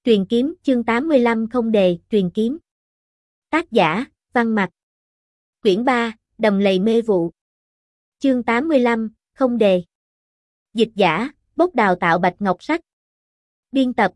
Truyền kiếm, chương 85 không đề, truyền kiếm. Tác giả, Văn Mặc. Quyển 3, Đầm lầy mê vụ. Chương 85, không đề. Dịch giả, Bốc đào tạo Bạch Ngọc Sách. Biên tập,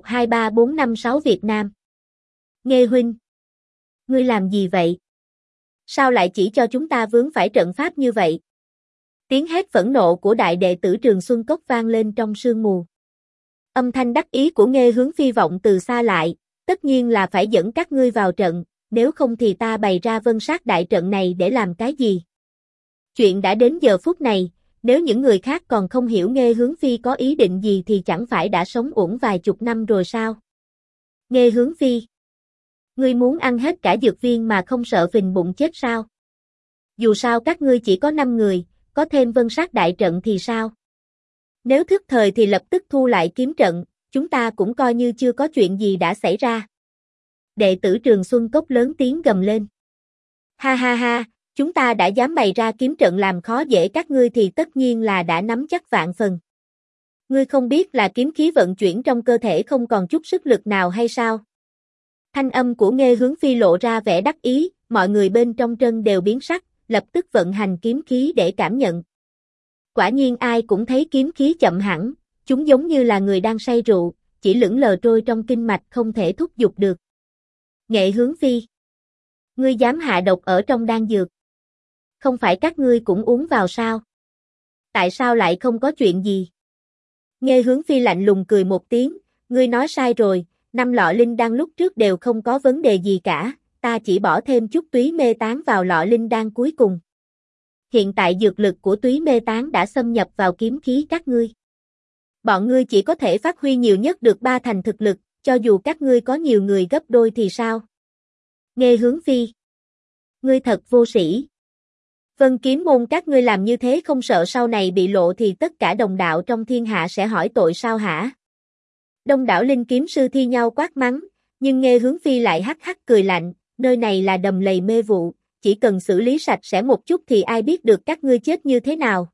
123456 Việt Nam. Nghê huynh. Ngươi làm gì vậy? Sao lại chỉ cho chúng ta vướng phải trận pháp như vậy? Tiếng hét phẫn nộ của đại đệ tử Trường Xuân Cốc vang lên trong sương mù. Âm thanh đắc ý của Nghê Hướng Phi vọng từ xa lại, tất nhiên là phải dẫn các ngươi vào trận, nếu không thì ta bày ra vân sát đại trận này để làm cái gì? Chuyện đã đến giờ phút này, nếu những người khác còn không hiểu Nghê Hướng Phi có ý định gì thì chẳng phải đã sống uổng vài chục năm rồi sao? Nghê Hướng Phi, ngươi muốn ăn hết cả dược viên mà không sợ phình bụng chết sao? Dù sao các ngươi chỉ có 5 người, có thêm vân sát đại trận thì sao? Nếu thức thời thì lập tức thu lại kiếm trận, chúng ta cũng coi như chưa có chuyện gì đã xảy ra. Đệ tử Trường Xuân Cốc lớn tiếng gầm lên. Ha ha ha, chúng ta đã dám bày ra kiếm trận làm khó dễ các ngươi thì tất nhiên là đã nắm chắc vạn phần. Ngươi không biết là kiếm khí vận chuyển trong cơ thể không còn chút sức lực nào hay sao? Thanh âm của Nghê Hướng Phi lộ ra vẻ đắc ý, mọi người bên trong trân đều biến sắc, lập tức vận hành kiếm khí để cảm nhận. Quả nhiên ai cũng thấy kiếm khí chậm hẳn, chúng giống như là người đang say rượu, chỉ lững lờ trôi trong kinh mạch không thể thúc giục được. Nghê Hướng Phi, ngươi dám hạ độc ở trong đan dược? Không phải các ngươi cũng uống vào sao? Tại sao lại không có chuyện gì? Nghê Hướng Phi lạnh lùng cười một tiếng, ngươi nói sai rồi, 5 lọ linh đan lúc trước đều không có vấn đề gì cả, ta chỉ bỏ thêm chút túy mê tán vào lọ linh đan cuối cùng. Hiện tại dược lực của túy mê tán đã xâm nhập vào kiếm khí các ngươi. Bọn ngươi chỉ có thể phát huy nhiều nhất được 3 thành thực lực, cho dù các ngươi có nhiều người gấp đôi thì sao? Nghê Hướng Phi, ngươi thật vô sĩ. Vân Kiếm môn các ngươi làm như thế không sợ sau này bị lộ thì tất cả đồng đạo trong thiên hạ sẽ hỏi tội sao hả? Đông đảo linh kiếm sư thi nhau quát mắng, nhưng Nghê Hướng Phi lại hắc hắc cười lạnh, nơi này là đầm lầy mê vụ, chỉ cần xử lý sạch sẽ một chút thì ai biết được các ngươi chết như thế nào.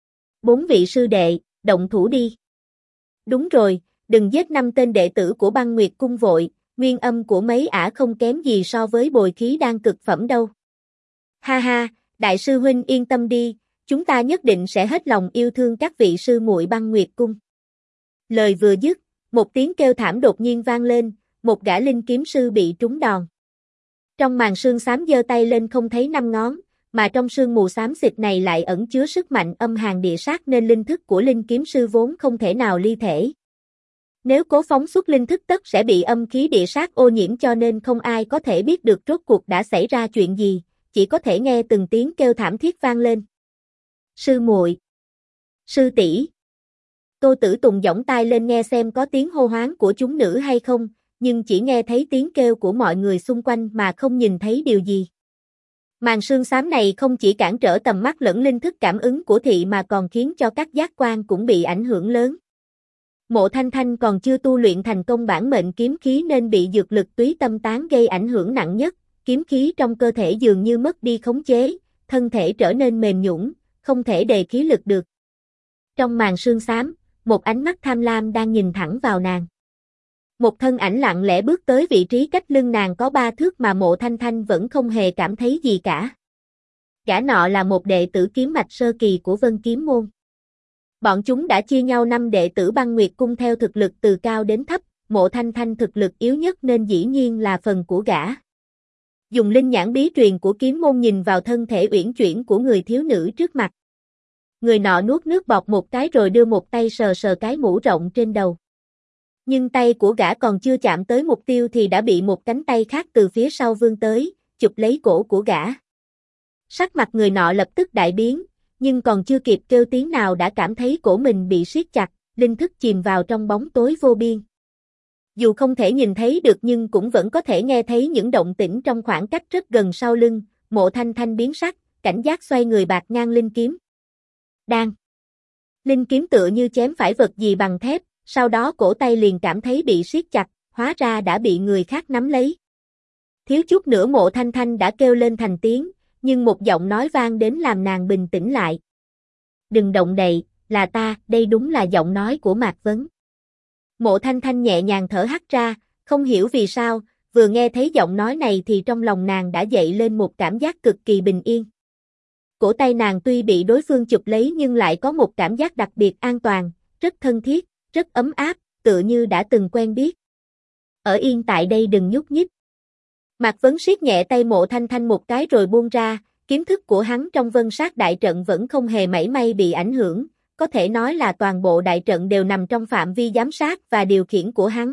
4 vị sư đệ, động thủ đi. Đúng rồi, đừng giết 5 tên đệ tử của Băng Nguyệt cung vội, nguyên âm của mấy ả không kém gì so với bồi khí đan cực phẩm đâu. Ha ha, đại sư huynh yên tâm đi, chúng ta nhất định sẽ hết lòng yêu thương các vị sư muội Băng Nguyệt cung. Lời vừa dứt, một tiếng kêu thảm đột nhiên vang lên, một gã linh kiếm sư bị trúng đòn. Trong màn sương xám giơ tay lên không thấy 5 ngón, mà trong sương mù xám xịt này lại ẩn chứa sức mạnh âm hàn địa sát nên linh thức của linh kiếm sư vốn không thể nào ly thể. Nếu cố phóng xuất linh thức tất sẽ bị âm khí địa sát ô nhiễm cho nên không ai có thể biết được rốt cuộc đã xảy ra chuyện gì, chỉ có thể nghe từng tiếng kêu thảm thiết vang lên. Sư muội, sư tỷ. Tô Tử Tùng giỏng tai lên nghe xem có tiếng hô hoán của chúng nữ hay không, nhưng chỉ nghe thấy tiếng kêu của mọi người xung quanh mà không nhìn thấy điều gì. Màn sương xám này không chỉ cản trở tầm mắt lẫn linh thức cảm ứng của thị mà còn khiến cho các giác quan cũng bị ảnh hưởng lớn. Mộ Thanh Thanh còn chưa tu luyện thành công bản mệnh kiếm khí nên bị dược lực túy tâm tán gây ảnh hưởng nặng nhất, kiếm khí trong cơ thể dường như mất đi khống chế, thân thể trở nên mềm nhũn, không thể đề khí lực được. Trong màn sương xám, một ánh mắt tham lam đang nhìn thẳng vào nàng. Một thân ảnh lặng lẽ bước tới vị trí cách lưng nàng có 3 thước mà Mộ Thanh Thanh vẫn không hề cảm thấy gì cả. Gã nọ là một đệ tử kiếm mạch sơ kỳ của Vân Kiếm môn. Bọn chúng đã chia nhau 5 đệ tử Băng Nguyệt cung theo thực lực từ cao đến thấp, Mộ Thanh Thanh thực lực yếu nhất nên dĩ nhiên là phần của gã. Dùng linh nhãn bí truyền của kiếm môn nhìn vào thân thể uyển chuyển của người thiếu nữ trước mặt. Người nọ nuốt nước bọt một cái rồi đưa một tay sờ sờ cái mũ rộng trên đầu. Nhưng tay của gã còn chưa chạm tới mục tiêu thì đã bị một cánh tay khác từ phía sau vươn tới, chụp lấy cổ của gã. Sắc mặt người nọ lập tức đại biến, nhưng còn chưa kịp kêu tiếng nào đã cảm thấy cổ mình bị siết chặt, linh thức chìm vào trong bóng tối vô biên. Dù không thể nhìn thấy được nhưng cũng vẫn có thể nghe thấy những động tĩnh trong khoảng cách rất gần sau lưng, Mộ Thanh Thanh biến sắc, cảnh giác xoay người bạt ngang linh kiếm. Đang. Linh kiếm tựa như chém phải vật gì bằng thép, sau đó cổ tay liền cảm thấy bị siết chặt, hóa ra đã bị người khác nắm lấy. Thiếu chút nữa Mộ Thanh Thanh đã kêu lên thành tiếng, nhưng một giọng nói vang đến làm nàng bình tĩnh lại. Đừng động đậy, là ta, đây đúng là giọng nói của Mạc Vấn. Mộ Thanh Thanh nhẹ nhàng thở hắt ra, không hiểu vì sao, vừa nghe thấy giọng nói này thì trong lòng nàng đã dậy lên một cảm giác cực kỳ bình yên. Cổ tay nàng tuy bị đối phương chụp lấy nhưng lại có một cảm giác đặc biệt an toàn, rất thân thiết, rất ấm áp, tựa như đã từng quen biết. Ở yên tại đây đừng nhúc nhích. Mạc Vấn siết nhẹ tay Mộ Thanh Thanh một cái rồi buông ra, kiếm thức của hắn trong Vân Sát đại trận vẫn không hề mảy may bị ảnh hưởng, có thể nói là toàn bộ đại trận đều nằm trong phạm vi giám sát và điều khiển của hắn.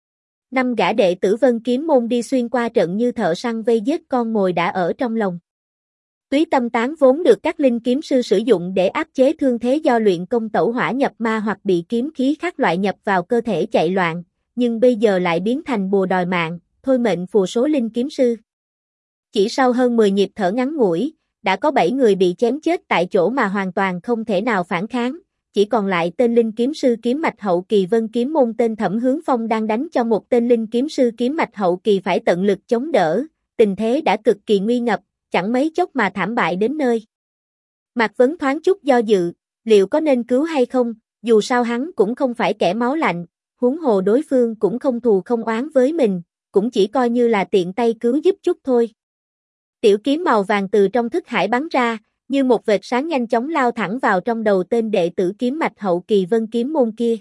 5 gã đệ tử Vân Kiếm môn đi xuyên qua trận như thợ săn vây giết con mồi đã ở trong lòng. Túy tâm tán vốn được các linh kiếm sư sử dụng để áp chế thương thế do luyện công tẩu hỏa nhập ma hoặc bị kiếm khí khác loại nhập vào cơ thể chạy loạn, nhưng bây giờ lại biến thành bùa đòi mạng, thôi mệnh phù số linh kiếm sư. Chỉ sau hơn 10 nhịp thở ngắn ngủi, đã có 7 người bị chém chết tại chỗ mà hoàn toàn không thể nào phản kháng, chỉ còn lại tên linh kiếm sư kiếm mạch hậu kỳ Vân Kiếm môn tên Thẩm Hướng Phong đang đánh cho một tên linh kiếm sư kiếm mạch hậu kỳ phải tận lực chống đỡ, tình thế đã cực kỳ nguy ngập, chẳng mấy chốc mà thảm bại đến nơi. Mạc Vấn thoáng chút do dự, liệu có nên cứu hay không, dù sao hắn cũng không phải kẻ máu lạnh, huống hồ đối phương cũng không thù không oán với mình, cũng chỉ coi như là tiện tay cứu giúp chút thôi. Tiểu kiếm màu vàng từ trong thức hải bắn ra, như một vệt sáng nhanh chóng lao thẳng vào trong đầu tên đệ tử kiếm mạch hậu kỳ Vân Kiếm môn kia.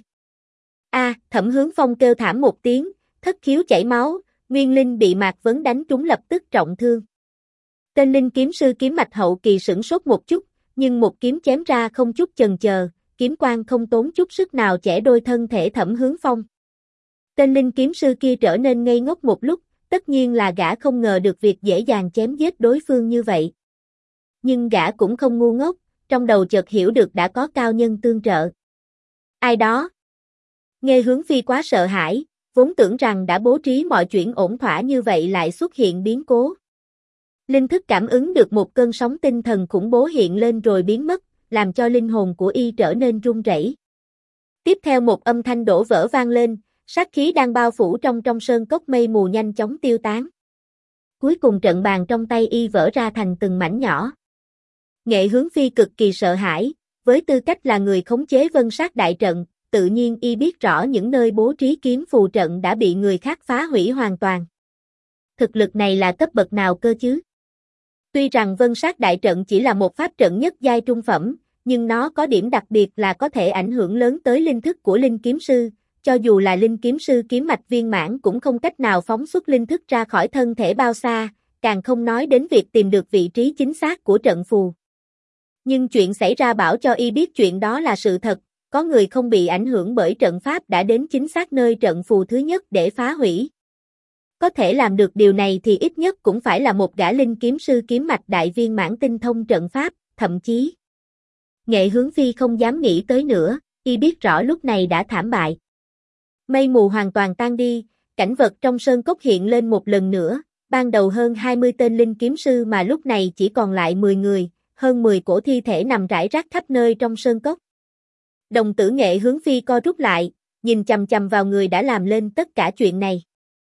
Thẩm Hướng Phong kêu thảm một tiếng, thất khiếu chảy máu, nguyên linh bị Mạc Vấn đánh trúng lập tức trọng thương. Tên linh kiếm sư kiếm mạch hậu kỳ sửng sốt một chút, nhưng một kiếm chém ra không chút chần chờ, kiếm quang không tốn chút sức nào chẻ đôi thân thể Thẩm Hướng Phong. Tên linh kiếm sư kia trở nên ngây ngốc một lúc, tất nhiên là gã không ngờ được việc dễ dàng chém giết đối phương như vậy. Nhưng gã cũng không ngu ngốc, trong đầu chợt hiểu được đã có cao nhân tương trợ. Ai đó? Nghe Hướng Phi quá sợ hãi, vốn tưởng rằng đã bố trí mọi chuyện ổn thỏa như vậy lại xuất hiện biến cố. Linh thức cảm ứng được một cơn sóng tinh thần khủng bố hiện lên rồi biến mất, làm cho linh hồn của y trở nên run rẩy. Tiếp theo một âm thanh đổ vỡ vang lên, sát khí đang bao phủ trong sơn cốc mây mù nhanh chóng tiêu tán. Cuối cùng trận bàn trong tay y vỡ ra thành từng mảnh nhỏ. Nghệ Hướng Phi cực kỳ sợ hãi, với tư cách là người khống chế Vân Sát đại trận, tự nhiên y biết rõ những nơi bố trí kiếm phù trận đã bị người khác phá hủy hoàn toàn. Thực lực này là cấp bậc nào cơ chứ? Tuy rằng Vân Sát đại trận chỉ là một pháp trận nhất giai trung phẩm, nhưng nó có điểm đặc biệt là có thể ảnh hưởng lớn tới linh thức của linh kiếm sư, cho dù là linh kiếm sư kiếm mạch viên mãn cũng không cách nào phóng xuất linh thức ra khỏi thân thể bao xa, càng không nói đến việc tìm được vị trí chính xác của trận phù. Nhưng chuyện xảy ra bảo cho y biết chuyện đó là sự thật, có người không bị ảnh hưởng bởi trận pháp đã đến chính xác nơi trận phù thứ nhất để phá hủy. Có thể làm được điều này thì ít nhất cũng phải là một gã linh kiếm sư kiếm mạch đại viên mãn tinh thông trận pháp, thậm chí. Nghệ Hướng Phi không dám nghĩ tới nữa, y biết rõ lúc này đã thảm bại. Mây mù hoàn toàn tan đi, cảnh vật trong sơn cốc hiện lên một lần nữa, ban đầu hơn 20 tên linh kiếm sư mà lúc này chỉ còn lại 10 người, hơn 10 cổ thi thể nằm rải rác khắp nơi trong sơn cốc. Đồng tử Nghệ Hướng Phi co rút lại, nhìn chằm chằm vào người đã làm lên tất cả chuyện này.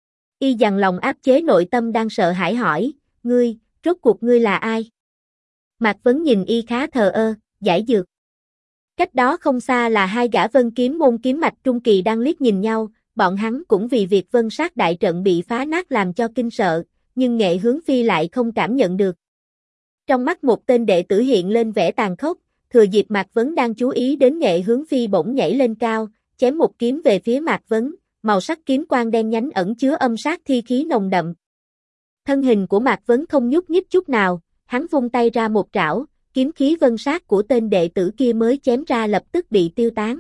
Y dằn lòng áp chế nội tâm đang sợ hãi hỏi, ngươi, rốt cuộc ngươi là ai? Mạc Vấn nhìn y khá thờ ơ, giải dược. Cách đó không xa là hai gã Vân Kiếm môn kiếm mạch trung kỳ đang liếc nhìn nhau, bọn hắn cũng vì việc Vân Sát đại trận bị phá nát làm cho kinh sợ, nhưng Nghệ Hướng Phi lại không cảm nhận được. Trong mắt một tên đệ tử hiện lên vẻ tàn khốc, thừa dịp Mạc Vấn đang chú ý đến Nghệ Hướng Phi bỗng nhảy lên cao, chém một kiếm về phía Mạc Vấn, màu sắc kiếm quang đen nhánh ẩn chứa âm sát thi khí nồng đậm. Thân hình của Mạc Vấn không nhúc nhích chút nào, hắn vung tay ra một trảo, kiếm khí vân sát của tên đệ tử kia mới chém ra lập tức bị tiêu tán.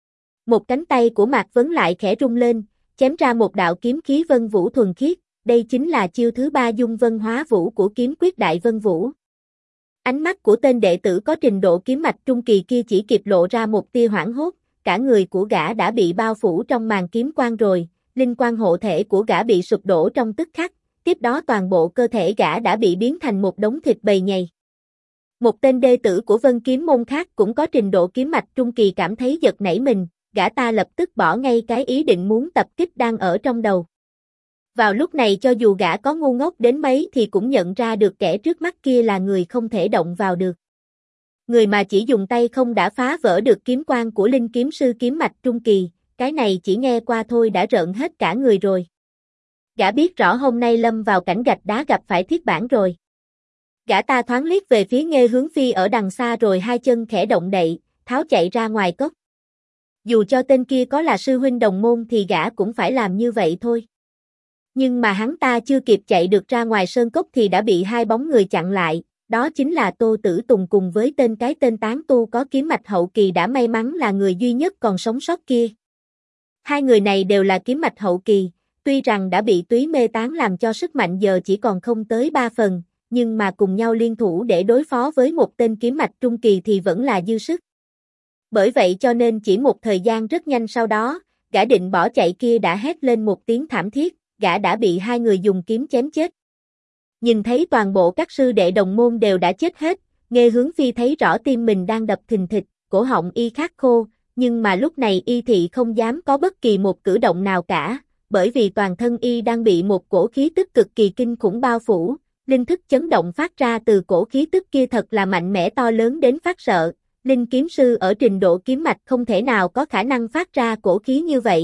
Một cánh tay của Mạc Vấn lại khẽ rung lên, chém ra một đạo kiếm khí vân vũ thuần khiết, đây chính là chiêu thứ 3 dung vân hóa vũ của kiếm quyết đại vân vũ. Ánh mắt của tên đệ tử có trình độ kiếm mạch trung kỳ kia chỉ kịp lộ ra một tia hoảng hốt, cả người của gã đã bị bao phủ trong màn kiếm quang rồi, linh quang hộ thể của gã bị sụp đổ trong tức khắc, tiếp đó toàn bộ cơ thể gã đã bị biến thành một đống thịt bầy nhầy. Một tên đệ tử của Vân Kiếm môn khác cũng có trình độ kiếm mạch trung kỳ cảm thấy giật nảy mình, gã ta lập tức bỏ ngay cái ý định muốn tập kích đang ở trong đầu. Vào lúc này cho dù gã có ngu ngốc đến mấy thì cũng nhận ra được kẻ trước mắt kia là người không thể động vào được. Người mà chỉ dùng tay không đã phá vỡ được kiếm quang của linh kiếm sư kiếm mạch trung kỳ, cái này chỉ nghe qua thôi đã rợn hết cả người rồi. Gã biết rõ hôm nay lâm vào cảnh gạch đá gặp phải thiết bản rồi. Gã ta thoáng liếc về phía Nghê Hướng Phi ở đằng xa rồi hai chân khẽ động đậy, tháo chạy ra ngoài cốc. Dù cho tên kia có là sư huynh đồng môn thì gã cũng phải làm như vậy thôi. Nhưng mà hắn ta chưa kịp chạy được ra ngoài sơn cốc thì đã bị hai bóng người chặn lại, đó chính là Tô Tử Tùng cùng với tên tán tu có kiếm mạch hậu kỳ đã may mắn là người duy nhất còn sống sót kia. Hai người này đều là kiếm mạch hậu kỳ, tuy rằng đã bị túy mê tán làm cho sức mạnh giờ chỉ còn không tới 3 phần, nhưng mà cùng nhau liên thủ để đối phó với một tên kiếm mạch trung kỳ thì vẫn là dư sức. Bởi vậy cho nên chỉ một thời gian rất nhanh sau đó, gã định bỏ chạy kia đã hét lên một tiếng thảm thiết, gã đã bị hai người dùng kiếm chém chết. Nhìn thấy toàn bộ các sư đệ đồng môn đều đã chết hết, Nghê Hướng Phi thấy rõ tim mình đang đập thình thịch, cổ họng y khát khô, nhưng mà lúc này y thị không dám có bất kỳ một cử động nào cả, bởi vì toàn thân y đang bị một cổ khí tức cực kỳ kinh khủng bao phủ, linh thức chấn động phát ra từ cổ khí tức kia thật là mạnh mẽ to lớn đến phát sợ, linh kiếm sư ở trình độ kiếm mạch không thể nào có khả năng phát ra cổ khí như vậy.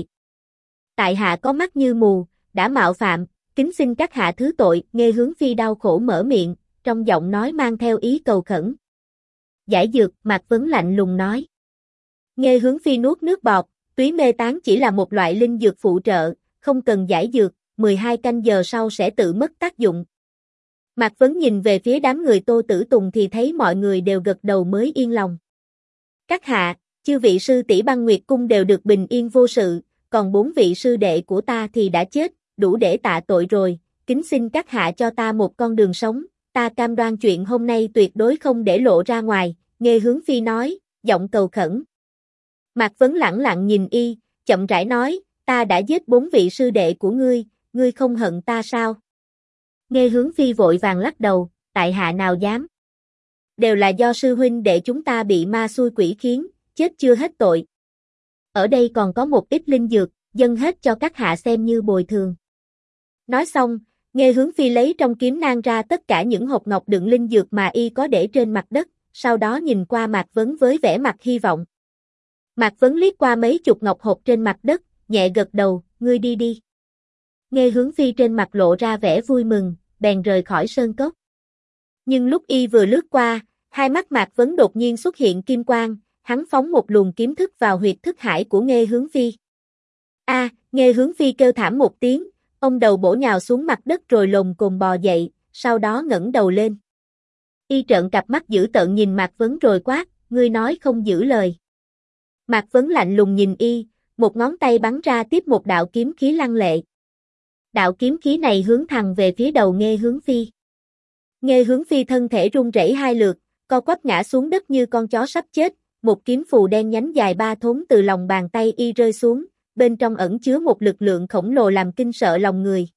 Tại hạ có mắt như mù, đã mạo phạm, kính xin các hạ thứ tội, Nghê Hướng Phi đau khổ mở miệng, trong giọng nói mang theo ý cầu khẩn. Giải dược, Mạc Vấn lạnh lùng nói. Nghê Hướng Phi nuốt nước bọt, túy mê tán chỉ là một loại linh dược phụ trợ, không cần giải dược, 12 canh giờ sau sẽ tự mất tác dụng. Mạc Vấn nhìn về phía đám người Tô Tử Tùng thì thấy mọi người đều gật đầu mới yên lòng. Các hạ, chư vị sư tỷ Băng Nguyệt Cung đều được bình yên vô sự, còn 4 vị sư đệ của ta thì đã chết, đủ để tạ tội rồi, kính xin các hạ cho ta một con đường sống, ta cam đoan chuyện hôm nay tuyệt đối không để lộ ra ngoài, Nghê Hướng Phi nói, giọng cầu khẩn. Mạc Vấn lẳng lặng nhìn y, chậm rãi nói, ta đã giết 4 vị sư đệ của ngươi không hận ta sao? Nghê Hướng Phi vội vàng lắc đầu, tại hạ nào dám. Đều là do sư huynh đệ chúng ta bị ma xui quỷ khiến, chết chưa hết tội. Ở đây còn có một ít linh dược, dâng hết cho các hạ xem như bồi thường. Nói xong, Nghê Hướng Phi lấy trong kiếm nang ra tất cả những hộp ngọc đựng linh dược mà y có để trên mặt đất, sau đó nhìn qua Mạc Vấn với vẻ mặt hy vọng. Mạc Vấn liếc qua mấy chục ngọc hộp trên mặt đất, nhẹ gật đầu, ngươi đi đi. Nghê Hướng Phi trên mặt lộ ra vẻ vui mừng, bèn rời khỏi sơn cốc. Nhưng lúc y vừa lướt qua, hai mắt Mạc Vấn đột nhiên xuất hiện kim quang, hắn phóng một luồng kiếm thức vào huyệt thức hải của Nghê Hướng Phi. Nghê Hướng Phi kêu thảm một tiếng, ông đầu bổ nhào xuống mặt đất rồi lồm cồm bò dậy, sau đó ngẩng đầu lên. Y trợn cặp mắt dữ tợn nhìn Mạc Vấn rồi quát, ngươi nói không giữ lời. Mạc Vấn lạnh lùng nhìn y, một ngón tay bắn ra tiếp một đạo kiếm khí lăng lệ. Đạo kiếm khí này hướng thẳng về phía đầu Nghê Hướng Phi. Nghê Hướng Phi thân thể run rẩy hai lượt, co quắp ngã xuống đất như con chó sắp chết, một kiếm phù đen nhánh dài 3 thốn từ lòng bàn tay y rơi xuống, bên trong ẩn chứa một lực lượng khổng lồ làm kinh sợ lòng người.